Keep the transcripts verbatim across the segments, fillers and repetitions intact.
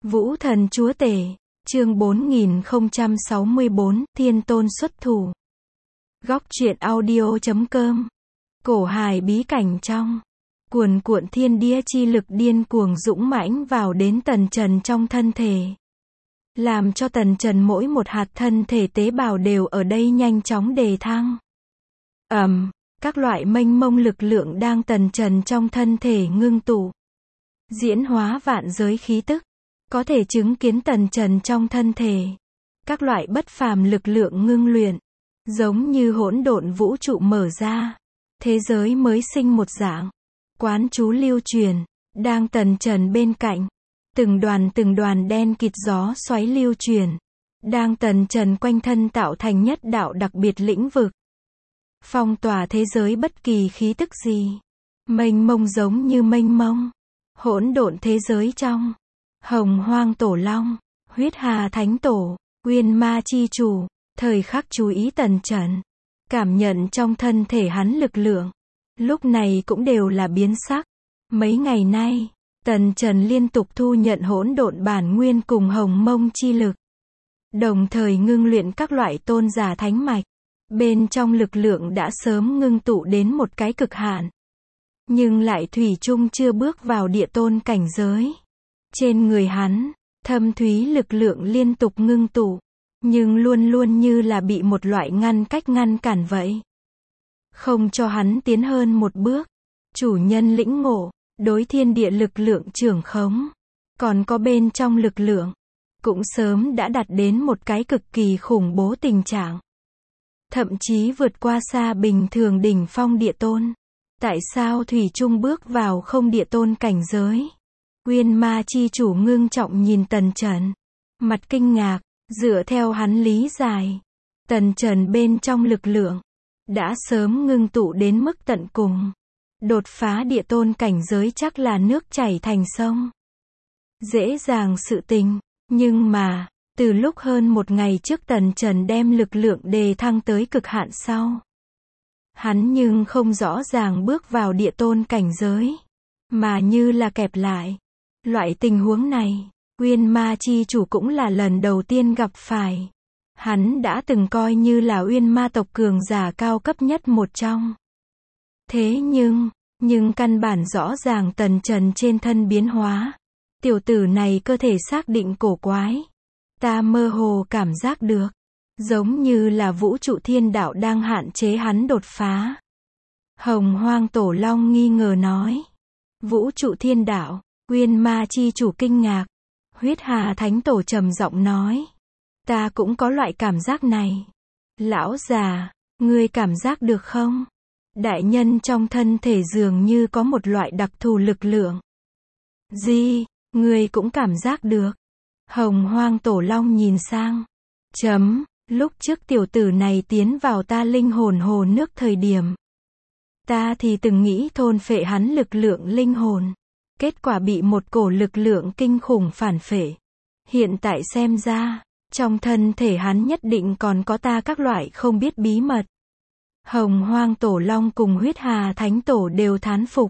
Vũ thần chúa tể, chương bốn nghìn không trăm sáu mươi bốn, Thiên Tôn xuất thủ. Góc truyện audio chấm com. Cổ hài bí cảnh trong. Cuồn cuộn thiên địa chi lực điên cuồng dũng mãnh vào đến tần trần trong thân thể. Làm cho tần trần mỗi một hạt thân thể tế bào đều ở đây nhanh chóng đề thăng. ầm, um, các loại mênh mông lực lượng đang tần trần trong thân thể ngưng tụ. Diễn hóa vạn giới khí tức. Có thể chứng kiến tần trần trong thân thể. Các loại bất phàm lực lượng ngưng luyện. Giống như hỗn độn vũ trụ mở ra. Thế giới mới sinh một dạng. Quán chú lưu truyền. Đang tần trần bên cạnh. Từng đoàn từng đoàn đen kịt gió xoáy lưu truyền. Đang tần trần quanh thân tạo thành nhất đạo đặc biệt lĩnh vực. Phong tỏa thế giới bất kỳ khí tức gì. Mênh mông giống như mênh mông. Hỗn độn thế giới trong. Hồng Hoang Tổ Long, Huyết Hà Thánh Tổ, Uyên Ma Chi Chủ, thời khắc chú ý tần trần. Cảm nhận trong thân thể hắn lực lượng. Lúc này cũng đều là biến sắc. Mấy ngày nay, tần trần liên tục thu nhận hỗn độn bản nguyên cùng hồng mông chi lực. Đồng thời ngưng luyện các loại tôn giả thánh mạch. Bên trong lực lượng đã sớm ngưng tụ đến một cái cực hạn. Nhưng lại thủy chung chưa bước vào địa tôn cảnh giới. Trên người hắn, thâm thúy lực lượng liên tục ngưng tụ, nhưng luôn luôn như là bị một loại ngăn cách ngăn cản vậy. Không cho hắn tiến hơn một bước. Chủ nhân lĩnh ngộ, đối thiên địa lực lượng trưởng khống, còn có bên trong lực lượng, cũng sớm đã đạt đến một cái cực kỳ khủng bố tình trạng. Thậm chí vượt qua xa bình thường đỉnh phong địa tôn. Tại sao thủy chung bước vào không địa tôn cảnh giới? Uyên Ma Chi Chủ ngưng trọng nhìn tần trần. Mặt kinh ngạc, dựa theo hắn lý giải. Tần trần bên trong lực lượng. Đã sớm ngưng tụ đến mức tận cùng. Đột phá địa tôn cảnh giới chắc là nước chảy thành sông. Dễ dàng sự tình. Nhưng mà, từ lúc hơn một ngày trước tần trần đem lực lượng đề thăng tới cực hạn sau. Hắn nhưng không rõ ràng bước vào địa tôn cảnh giới. Mà như là kẹp lại. Loại tình huống này, Uyên Ma Chi Chủ cũng là lần đầu tiên gặp phải. Hắn đã từng coi như là Uyên Ma tộc cường giả cao cấp nhất một trong. Thế nhưng, nhưng căn bản rõ ràng tần trần trên thân biến hóa. Tiểu tử này cơ thể xác định cổ quái. Ta mơ hồ cảm giác được. Giống như là vũ trụ thiên đạo đang hạn chế hắn đột phá. Hồng Hoang Tổ Long nghi ngờ nói. Vũ trụ thiên đạo. Uyên Ma Chi Chủ kinh ngạc. Huyết Hà Thánh Tổ trầm giọng nói. Ta cũng có loại cảm giác này. Lão già, ngươi cảm giác được không? Đại nhân trong thân thể dường như có một loại đặc thù lực lượng. Gì, ngươi cũng cảm giác được. Hồng Hoang Tổ Long nhìn sang. Chấm, lúc trước tiểu tử này tiến vào ta linh hồn hồ nước thời điểm. Ta thì từng nghĩ thôn phệ hắn lực lượng linh hồn. Kết quả bị một cổ lực lượng kinh khủng phản phệ. Hiện tại xem ra, trong thân thể hắn nhất định còn có ta các loại không biết bí mật. Hồng Hoang Tổ Long cùng Huyết Hà Thánh Tổ đều thán phục.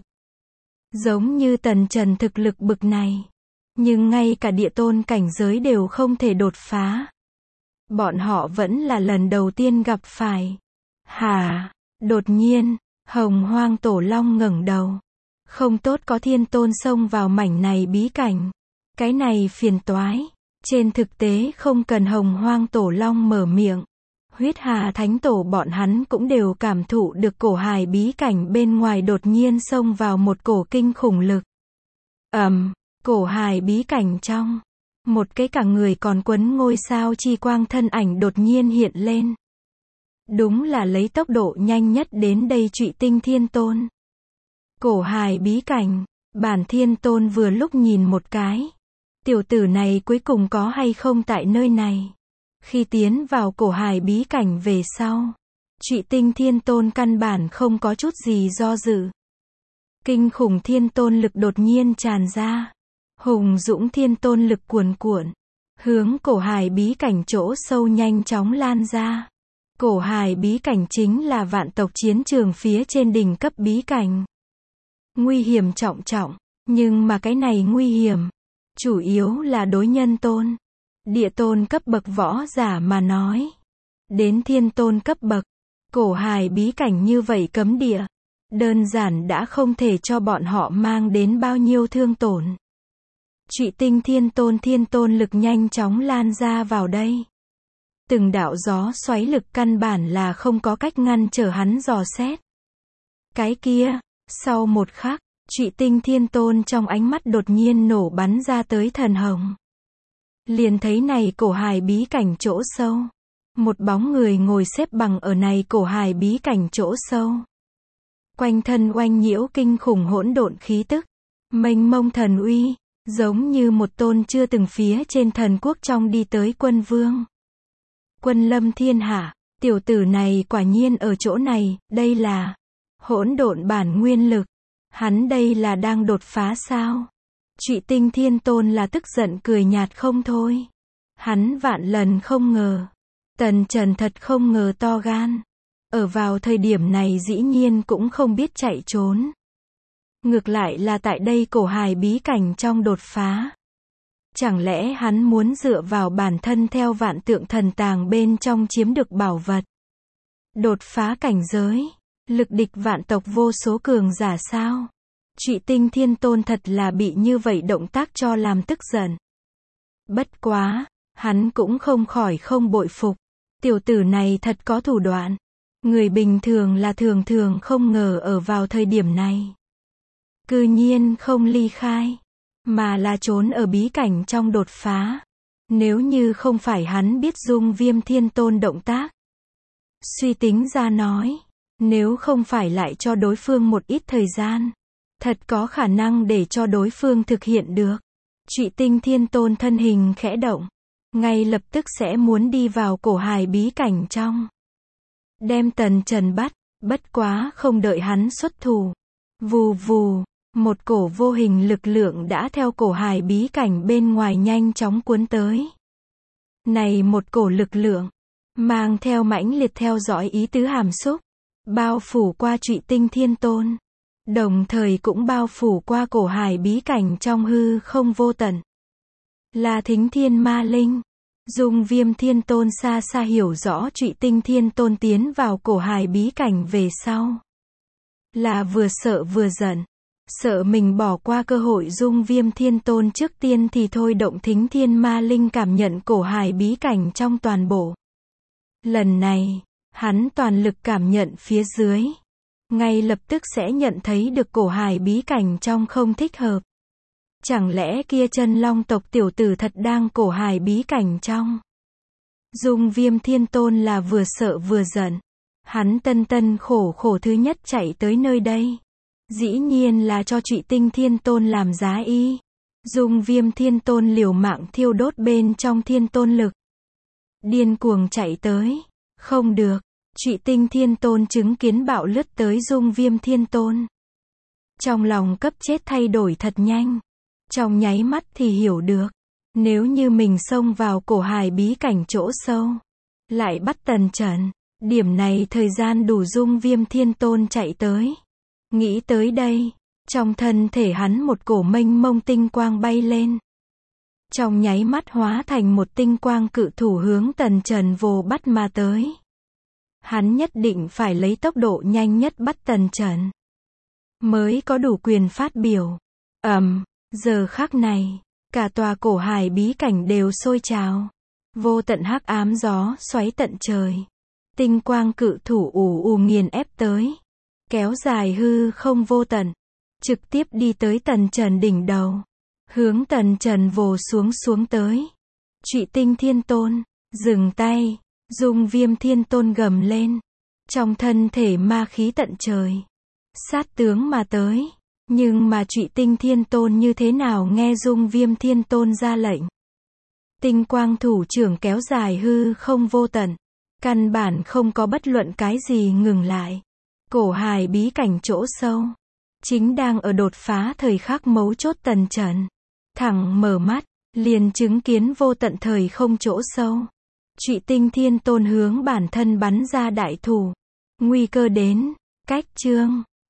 Giống như tần trần thực lực bực này. Nhưng ngay cả địa tôn cảnh giới đều không thể đột phá. Bọn họ vẫn là lần đầu tiên gặp phải. Hả? Đột nhiên, Hồng Hoang Tổ Long ngẩng đầu. Không tốt có thiên tôn xông vào mảnh này bí cảnh. Cái này phiền toái. Trên thực tế không cần Hồng Hoang Tổ Long mở miệng. Huyết Hà Thánh Tổ bọn hắn cũng đều cảm thụ được cổ hài bí cảnh bên ngoài đột nhiên xông vào một cổ kinh khủng lực. ầm, um, cổ hài bí cảnh trong. Một cái cả người còn quấn ngôi sao chi quang thân ảnh đột nhiên hiện lên. Đúng là lấy tốc độ nhanh nhất đến đây Trụy Tinh Thiên Tôn. Cổ hài bí cảnh, bản Thiên Tôn vừa lúc nhìn một cái. Tiểu tử này cuối cùng có hay không tại nơi này. Khi tiến vào cổ hài bí cảnh về sau, Trụy Tinh Thiên Tôn căn bản không có chút gì do dự. Kinh khủng Thiên Tôn lực đột nhiên tràn ra. Hùng dũng Thiên Tôn lực cuồn cuộn. Hướng cổ hài bí cảnh chỗ sâu nhanh chóng lan ra. Cổ hài bí cảnh chính là vạn tộc chiến trường phía trên đỉnh cấp bí cảnh. Nguy hiểm trọng trọng, nhưng mà cái này nguy hiểm, Chủ yếu là đối nhân tôn, địa tôn cấp bậc võ giả mà nói. Đến thiên tôn cấp bậc, cổ hài bí cảnh như vậy cấm địa, đơn giản đã không thể cho bọn họ mang đến bao nhiêu thương tổn. Trụy tinh thiên tôn thiên tôn lực nhanh chóng lan ra vào đây. Từng đạo gió xoáy lực căn bản là không có cách ngăn trở hắn dò xét. Cái kia, sau một khắc, Trụy tinh thiên tôn trong ánh mắt đột nhiên nổ bắn ra tới thần hồng. Liền thấy này cổ hài bí cảnh chỗ sâu. Một bóng người ngồi xếp bằng ở này cổ hài bí cảnh chỗ sâu. Quanh thân oanh nhiễu kinh khủng hỗn độn khí tức. Mênh mông thần uy, giống như một tôn chưa từng phía trên thần quốc trong đi tới quân vương. Quân lâm thiên hạ, tiểu tử này quả nhiên ở chỗ này, đây là hỗn độn bản nguyên lực. Hắn đây là đang đột phá sao? Trụy tinh thiên tôn là tức giận cười nhạt không thôi. Hắn vạn lần không ngờ. Tần Trần thật không ngờ to gan. Ở vào thời điểm này dĩ nhiên cũng không biết chạy trốn. Ngược lại là tại đây cổ hài bí cảnh trong đột phá. Chẳng lẽ hắn muốn dựa vào bản thân theo vạn tượng thần tàng bên trong chiếm được bảo vật. Đột phá cảnh giới. Lực địch vạn tộc vô số cường giả sao? Trụy tinh thiên tôn thật là bị như vậy động tác cho làm tức giận. Bất quá, hắn cũng không khỏi không bội phục. Tiểu tử này thật có thủ đoạn. Người bình thường là thường thường không ngờ ở vào thời điểm này. Cư nhiên không ly khai, mà là trốn ở bí cảnh trong đột phá. Nếu như không phải hắn biết Dung Viêm Thiên Tôn động tác. Suy tính ra nói, nếu không phải lại cho đối phương một ít thời gian, thật có khả năng để cho đối phương thực hiện được. Trụy tinh thiên tôn thân hình khẽ động, ngay lập tức sẽ muốn đi vào cổ hài bí cảnh trong. Đem Tần Trần bắt, bất quá không đợi hắn xuất thủ. Vù vù, một cổ vô hình lực lượng đã theo cổ hài bí cảnh bên ngoài nhanh chóng cuốn tới. Này một cổ lực lượng, mang theo mãnh liệt theo dõi ý tứ hàm xúc, bao phủ qua Trụy tinh thiên tôn. Đồng thời cũng bao phủ qua cổ hài bí cảnh trong hư không vô tận. Là Thính Thiên Ma Linh. Dung Viêm Thiên Tôn xa xa hiểu rõ Trụy tinh thiên tôn tiến vào cổ hài bí cảnh về sau. Là vừa sợ vừa giận. Sợ mình bỏ qua cơ hội Dung Viêm Thiên Tôn trước tiên thì thôi động Thính Thiên Ma Linh cảm nhận cổ hài bí cảnh trong toàn bộ. Lần này, hắn toàn lực cảm nhận phía dưới. Ngay lập tức sẽ nhận thấy được cổ hài bí cảnh trong không thích hợp. Chẳng lẽ kia chân long tộc tiểu tử thật đang cổ hài bí cảnh trong? Dung Viêm Thiên Tôn là vừa sợ vừa giận. Hắn tân tân khổ khổ thứ nhất chạy tới nơi đây. Dĩ nhiên là cho Trụy tinh thiên tôn làm giá y. Dung Viêm Thiên Tôn liều mạng thiêu đốt bên trong thiên tôn lực. Điên cuồng chạy tới. Không được. Trụy tinh thiên tôn chứng kiến bạo lướt tới Dung Viêm Thiên Tôn. Trong lòng cấp chết thay đổi thật nhanh. Trong nháy mắt thì hiểu được. Nếu như mình xông vào cổ hài bí cảnh chỗ sâu. Lại bắt Tần Trần. Điểm này thời gian đủ Dung Viêm Thiên Tôn chạy tới. Nghĩ tới đây. Trong thân thể hắn một cổ mênh mông tinh quang bay lên. Trong nháy mắt hóa thành một tinh quang cự thủ hướng Tần Trần vồ bắt mà tới. Hắn nhất định phải lấy tốc độ nhanh nhất bắt Tần Trần. Mới có đủ quyền phát biểu. Ầm, um, giờ khắc này, cả tòa cổ hài bí cảnh đều sôi trào. Vô tận hắc ám gió xoáy tận trời. Tinh quang cự thủ ù ù nghiền ép tới. Kéo dài hư không vô tận. Trực tiếp đi tới Tần Trần đỉnh đầu. Hướng Tần Trần vồ xuống xuống tới. Trụy tinh thiên tôn, dừng tay. Dung Viêm Thiên Tôn gầm lên. Trong thân thể ma khí tận trời. Sát tướng mà tới. Nhưng mà Trụy tinh thiên tôn như thế nào nghe Dung Viêm Thiên Tôn ra lệnh. Tinh quang thủ trưởng kéo dài hư không vô tận. Căn bản không có bất luận cái gì ngừng lại. Cổ hài bí cảnh chỗ sâu. Chính đang ở đột phá thời khắc mấu chốt Tần Trần. Thẳng mở mắt, liền chứng kiến vô tận thời không chỗ sâu. Trụy tinh thiên tôn hướng bản thân bắn ra đại thủ. Nguy cơ đến. Cách chương